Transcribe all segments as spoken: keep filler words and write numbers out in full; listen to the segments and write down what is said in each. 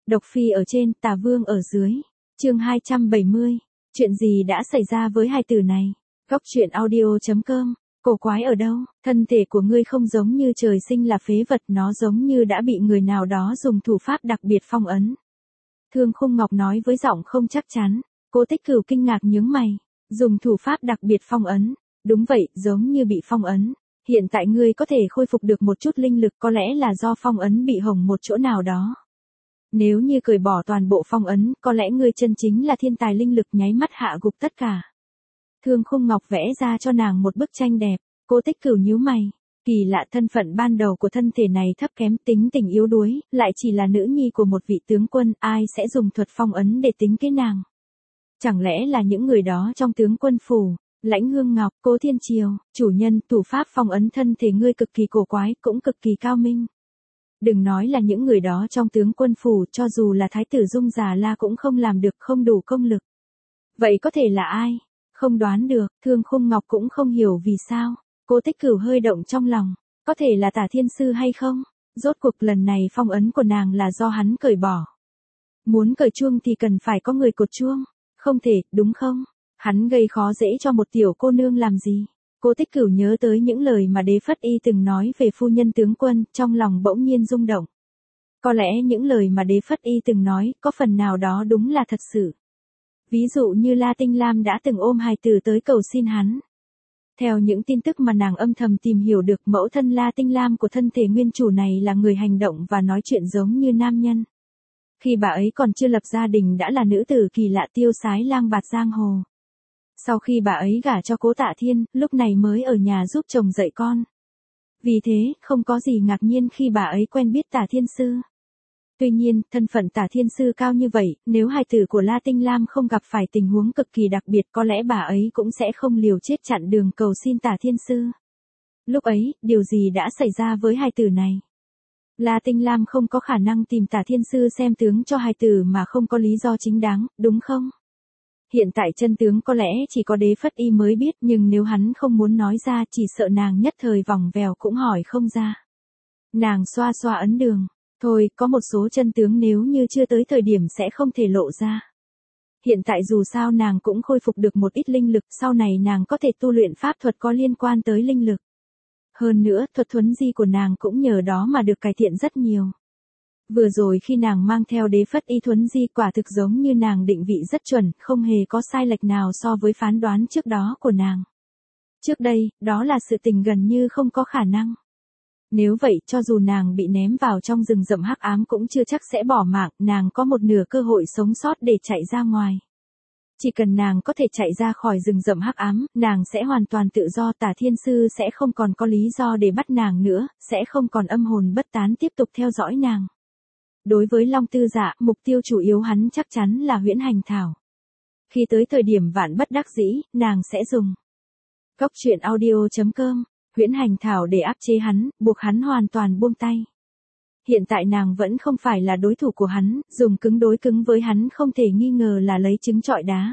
Độc phi ở trên, tà vương ở dưới. Chương hai trăm bảy mươi. Chuyện gì đã xảy ra với hai từ này? Góc truyện audio chấm com. Cổ quái ở đâu? Thân thể của ngươi không giống như trời sinh là phế vật, nó giống như đã bị người nào đó dùng thủ pháp đặc biệt phong ấn. Thương Khung Ngọc nói với giọng không chắc chắn. Cố Tích Cửu kinh ngạc nhướng mày. Dùng thủ pháp đặc biệt phong ấn. Đúng vậy, giống như bị phong ấn. Hiện tại ngươi có thể khôi phục được một chút linh lực, có lẽ là do phong ấn bị hỏng một chỗ nào đó. Nếu như cởi bỏ toàn bộ phong ấn, có lẽ ngươi chân chính là thiên tài linh lực, nháy mắt hạ gục tất cả. Thương Khung Ngọc vẽ ra cho nàng một bức tranh đẹp. Cố Tích Cửu nhíu mày. Kỳ lạ, thân phận ban đầu của thân thể này thấp kém, tính tình yếu đuối, lại chỉ là nữ nhi của một vị tướng quân, ai sẽ dùng thuật phong ấn để tính kế nàng? Chẳng lẽ là những người đó trong tướng quân phủ? Lãnh Hương Ngọc, Cố Thiên Triều, chủ nhân, thủ pháp phong ấn thân thể ngươi cực kỳ cổ quái, cũng cực kỳ cao minh. Đừng nói là những người đó trong tướng quân phủ, cho dù là Thái tử Dung Già La cũng không làm được, không đủ công lực. Vậy có thể là ai? Không đoán được, Thương Khung Ngọc cũng không hiểu vì sao. Cố Tích Cửu hơi động trong lòng, có thể là Tả Thiên Sư hay không? Rốt cuộc lần này phong ấn của nàng là do hắn cởi bỏ. Muốn cởi chuông thì cần phải có người cột chuông. Không thể, đúng không? Hắn gây khó dễ cho một tiểu cô nương làm gì? Cố Tích Cửu nhớ tới những lời mà Đế Phất Y từng nói về phu nhân tướng quân, trong lòng bỗng nhiên rung động. Có lẽ những lời mà Đế Phất Y từng nói, có phần nào đó đúng là thật sự. Ví dụ như La Tinh Lam đã từng ôm hài tử tới cầu xin hắn. Theo những tin tức mà nàng âm thầm tìm hiểu được, mẫu thân La Tinh Lam của thân thể nguyên chủ này là người hành động và nói chuyện giống như nam nhân. Khi bà ấy còn chưa lập gia đình đã là nữ tử kỳ lạ tiêu sái lang bạt giang hồ. Sau khi bà ấy gả cho Cố Tạ Thiên, lúc này mới ở nhà giúp chồng dạy con. Vì thế, không có gì ngạc nhiên khi bà ấy quen biết Tả Thiên Sư. Tuy nhiên, thân phận Tả Thiên Sư cao như vậy, nếu hài tử của La Tinh Lam không gặp phải tình huống cực kỳ đặc biệt, có lẽ bà ấy cũng sẽ không liều chết chặn đường cầu xin Tả Thiên Sư. Lúc ấy, điều gì đã xảy ra với hài tử này? La Tinh Lam không có khả năng tìm Tả Thiên Sư xem tướng cho hài tử mà không có lý do chính đáng, đúng không? Hiện tại chân tướng có lẽ chỉ có Đế Phất Y mới biết, nhưng nếu hắn không muốn nói ra, chỉ sợ nàng nhất thời vòng vèo cũng hỏi không ra. Nàng xoa xoa ấn đường. Thôi, có một số chân tướng nếu như chưa tới thời điểm sẽ không thể lộ ra. Hiện tại dù sao nàng cũng khôi phục được một ít linh lực, sau này nàng có thể tu luyện pháp thuật có liên quan tới linh lực. Hơn nữa, thuật thuấn di của nàng cũng nhờ đó mà được cải thiện rất nhiều. Vừa rồi khi nàng mang theo Đế Phất Y thuấn di, quả thực giống như nàng định vị rất chuẩn, không hề có sai lệch nào so với phán đoán trước đó của nàng. Trước đây, đó là sự tình gần như không có khả năng. Nếu vậy, cho dù nàng bị ném vào trong rừng rậm hắc ám cũng chưa chắc sẽ bỏ mạng, nàng có một nửa cơ hội sống sót để chạy ra ngoài. Chỉ cần nàng có thể chạy ra khỏi rừng rậm hắc ám, nàng sẽ hoàn toàn tự do, Tả Thiên Sư sẽ không còn có lý do để bắt nàng nữa, sẽ không còn âm hồn bất tán tiếp tục theo dõi nàng. Đối với Long Tư Dạ, mục tiêu chủ yếu hắn chắc chắn là huyễn hành thảo. Khi tới thời điểm vạn bất đắc dĩ, nàng sẽ dùng góc truyện audio chấm com, huyễn hành thảo để áp chế hắn, buộc hắn hoàn toàn buông tay. Hiện tại nàng vẫn không phải là đối thủ của hắn, dùng cứng đối cứng với hắn không thể nghi ngờ là lấy trứng trọi đá.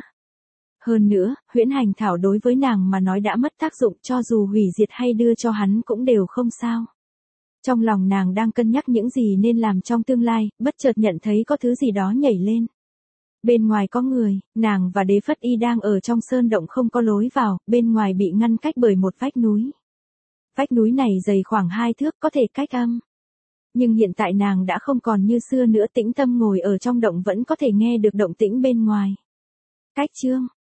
Hơn nữa, huyễn hành thảo đối với nàng mà nói đã mất tác dụng, cho dù hủy diệt hay đưa cho hắn cũng đều không sao. Trong lòng nàng đang cân nhắc những gì nên làm trong tương lai, bất chợt nhận thấy có thứ gì đó nhảy lên. Bên ngoài có người, nàng và Đế Phất Y đang ở trong sơn động không có lối vào, bên ngoài bị ngăn cách bởi một vách núi. Vách núi này dày khoảng hai thước, có thể cách âm. Nhưng hiện tại nàng đã không còn như xưa nữa, tĩnh tâm ngồi ở trong động vẫn có thể nghe được động tĩnh bên ngoài. Cách chương,